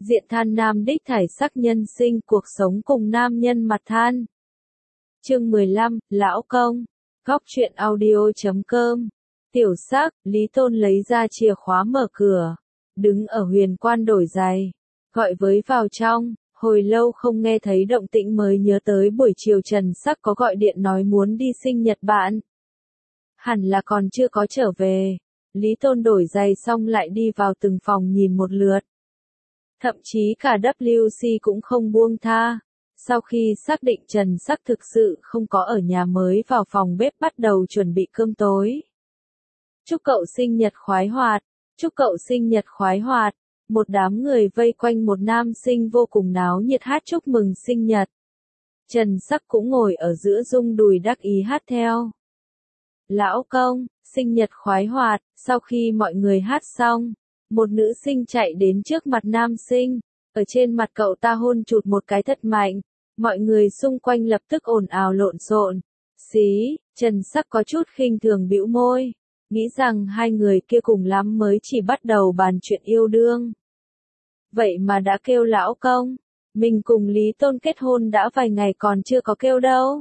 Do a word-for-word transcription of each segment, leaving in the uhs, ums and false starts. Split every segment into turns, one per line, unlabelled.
Diện than nam đích thải sắc nhân sinh cuộc sống cùng nam nhân mặt than. Chương mười lăm, Lão Công. Góc truyện audio.com. Tiểu sắc, Lý Tôn lấy ra chìa khóa mở cửa. Đứng ở huyền quan đổi giày. Gọi với vào trong, hồi lâu không nghe thấy động tĩnh mới nhớ tới buổi chiều Trần Sắc có gọi điện nói muốn đi sinh nhật bạn. Hẳn là còn chưa có trở về. Lý Tôn đổi giày xong lại đi vào từng phòng nhìn một lượt. Thậm chí cả W C cũng không buông tha. Sau khi xác định Trần Sắc thực sự không có ở nhà mới vào phòng bếp bắt đầu chuẩn bị cơm tối. Chúc cậu sinh nhật khoái hoạt, chúc cậu sinh nhật khoái hoạt. Một đám người vây quanh một nam sinh vô cùng náo nhiệt hát chúc mừng sinh nhật. Trần Sắc cũng ngồi ở giữa rung đùi đắc ý hát theo. Lão công, sinh nhật khoái hoạt. Sau khi mọi người hát xong, một nữ sinh chạy đến trước mặt nam sinh, ở trên mặt cậu ta hôn chụt một cái thật mạnh. Mọi người xung quanh lập tức ồn ào lộn xộn. Xí, Trần Sắc có chút khinh thường bĩu môi, nghĩ rằng hai người kia cùng lắm mới chỉ bắt đầu bàn chuyện yêu đương. Vậy mà đã kêu lão công, mình cùng Lý Tôn kết hôn đã vài ngày còn chưa có kêu đâu.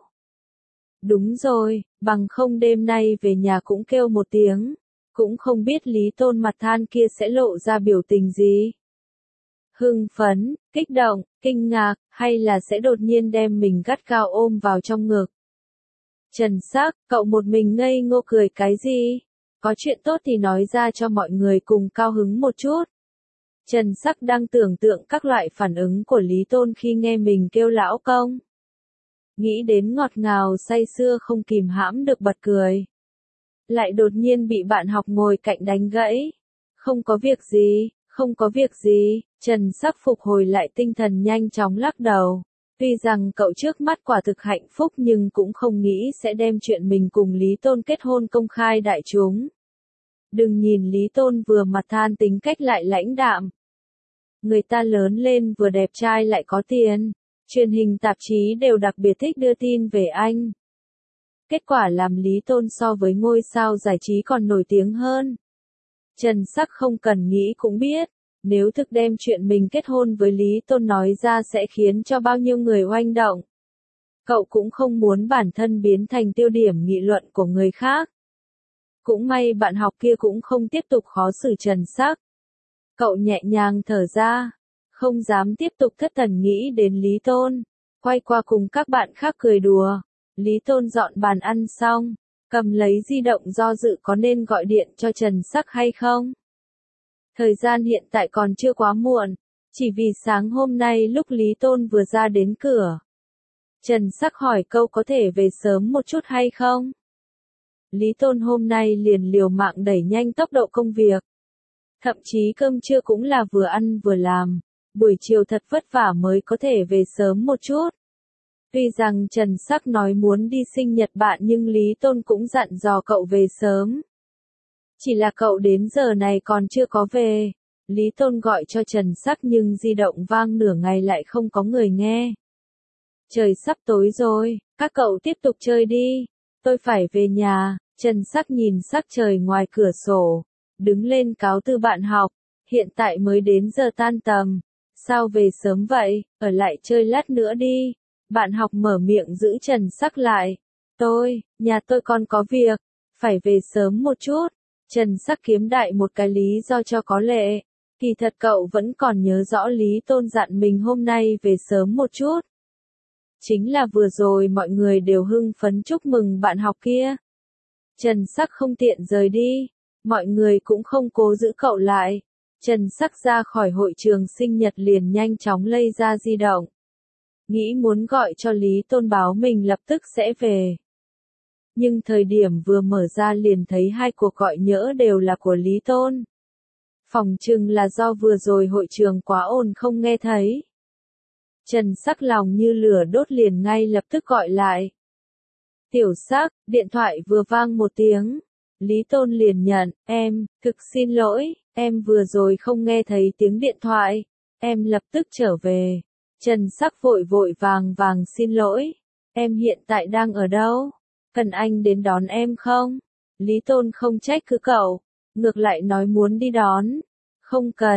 Đúng rồi, bằng không đêm nay về nhà cũng kêu một tiếng, cũng không biết Lý Tôn mặt than kia sẽ lộ ra biểu tình gì. Hưng phấn, kích động, kinh ngạc, hay là sẽ đột nhiên đem mình gắt gao ôm vào trong ngực. Trần Sắc, cậu một mình ngây ngô cười cái gì? Có chuyện tốt thì nói ra cho mọi người cùng cao hứng một chút. Trần Sắc đang tưởng tượng các loại phản ứng của Lý Tôn khi nghe mình kêu lão công. Nghĩ đến ngọt ngào say sưa không kìm hãm được bật cười. Lại đột nhiên bị bạn học ngồi cạnh đánh gãy. Không có việc gì, không có việc gì. Trần Sắc phục hồi lại tinh thần nhanh chóng lắc đầu. Tuy rằng cậu trước mắt quả thực hạnh phúc nhưng cũng không nghĩ sẽ đem chuyện mình cùng Lý Tôn kết hôn công khai đại chúng. Đừng nhìn Lý Tôn vừa mặt than tính cách lại lãnh đạm. Người ta lớn lên vừa đẹp trai lại có tiền. Truyền hình tạp chí đều đặc biệt thích đưa tin về anh. Kết quả làm Lý Tôn so với ngôi sao giải trí còn nổi tiếng hơn. Trần Sắc không cần nghĩ cũng biết. Nếu thực đem chuyện mình kết hôn với Lý Tôn nói ra sẽ khiến cho bao nhiêu người oanh động. Cậu cũng không muốn bản thân biến thành tiêu điểm nghị luận của người khác. Cũng may bạn học kia cũng không tiếp tục khó xử Trần Sắc. Cậu nhẹ nhàng thở ra, không dám tiếp tục thất thần nghĩ đến Lý Tôn, quay qua cùng các bạn khác cười đùa. Lý Tôn dọn bàn ăn xong, cầm lấy di động do dự có nên gọi điện cho Trần Sắc hay không. Thời gian hiện tại còn chưa quá muộn, chỉ vì sáng hôm nay lúc Lý Tôn vừa ra đến cửa. Trần Sắc hỏi câu có thể về sớm một chút hay không? Lý Tôn hôm nay liền liều mạng đẩy nhanh tốc độ công việc. Thậm chí cơm trưa cũng là vừa ăn vừa làm, buổi chiều thật vất vả mới có thể về sớm một chút. Tuy rằng Trần Sắc nói muốn đi sinh nhật bạn nhưng Lý Tôn cũng dặn dò cậu về sớm. Chỉ là cậu đến giờ này còn chưa có về. Lý Tôn gọi cho Trần Sắc nhưng di động vang nửa ngày lại không có người nghe. Trời sắp tối rồi, các cậu tiếp tục chơi đi. Tôi phải về nhà. Trần Sắc nhìn sắc trời ngoài cửa sổ. Đứng lên cáo từ bạn học. Hiện tại mới đến giờ tan tầm. Sao về sớm vậy, ở lại chơi lát nữa đi. Bạn học mở miệng giữ Trần Sắc lại. Tôi, nhà tôi còn có việc. Phải về sớm một chút. Trần Sắc kiếm đại một cái lý do cho có lệ. Kỳ thật cậu vẫn còn nhớ rõ Lý Tôn dặn mình hôm nay về sớm một chút. Chính là vừa rồi mọi người đều hưng phấn chúc mừng bạn học kia. Trần Sắc không tiện rời đi. Mọi người cũng không cố giữ cậu lại. Trần Sắc ra khỏi hội trường sinh nhật liền nhanh chóng lây ra di động. Nghĩ muốn gọi cho Lý Tôn báo mình lập tức sẽ về. Nhưng thời điểm vừa mở ra liền thấy hai cuộc gọi nhỡ đều là của Lý Tôn. Phỏng chừng là do vừa rồi hội trường quá ồn không nghe thấy. Trần Sắc lòng như lửa đốt liền ngay lập tức gọi lại. Tiểu Sắc, điện thoại vừa vang một tiếng. Lý Tôn liền nhận, em, thực xin lỗi, em vừa rồi không nghe thấy tiếng điện thoại. Em lập tức trở về. Trần Sắc vội vội vàng vàng xin lỗi. Em hiện tại đang ở đâu? Cần anh đến đón em không? Lý Tôn không trách cứ cậu. Ngược lại nói muốn đi đón. Không cần,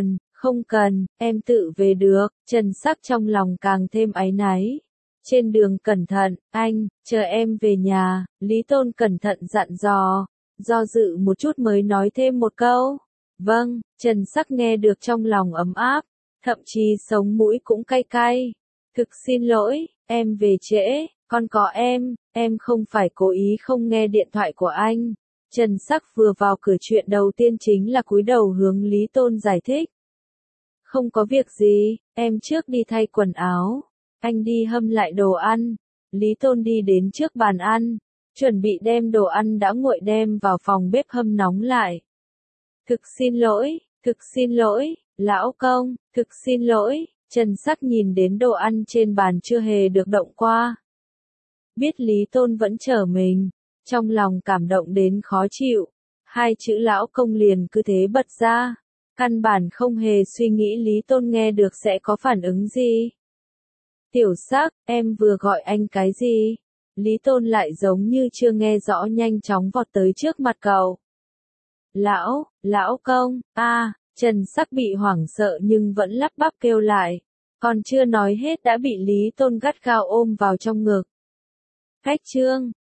Không cần, em tự về được, Trần Sắc trong lòng càng thêm áy náy. Trên đường cẩn thận, anh, chờ em về nhà, Lý Tôn cẩn thận dặn dò, do dự một chút mới nói thêm một câu. Vâng, Trần Sắc nghe được trong lòng ấm áp, thậm chí sống mũi cũng cay cay. Thực xin lỗi, em về trễ, còn có em, em không phải cố ý không nghe điện thoại của anh. Trần Sắc vừa vào cửa chuyện đầu tiên chính là cúi đầu hướng Lý Tôn giải thích. Không có việc gì, em trước đi thay quần áo, anh đi hâm lại đồ ăn. Lý Tôn đi đến trước bàn ăn, chuẩn bị đem đồ ăn đã nguội đem vào phòng bếp hâm nóng lại. Thực xin lỗi, thực xin lỗi, lão công, thực xin lỗi, Trần Sắc nhìn đến đồ ăn trên bàn chưa hề được động qua. Biết Lý Tôn vẫn chờ mình, trong lòng cảm động đến khó chịu, hai chữ lão công liền cứ thế bật ra, căn bản không hề suy nghĩ Lý Tôn nghe được sẽ có phản ứng gì. Tiểu Sắc, em vừa gọi anh cái gì? Lý Tôn lại giống như chưa nghe rõ nhanh chóng vọt tới trước mặt cậu. Lão, lão công, a, Trần Sắc bị hoảng sợ nhưng vẫn lắp bắp kêu lại, còn chưa nói hết đã bị Lý Tôn gắt gao ôm vào trong ngực. Khách trương,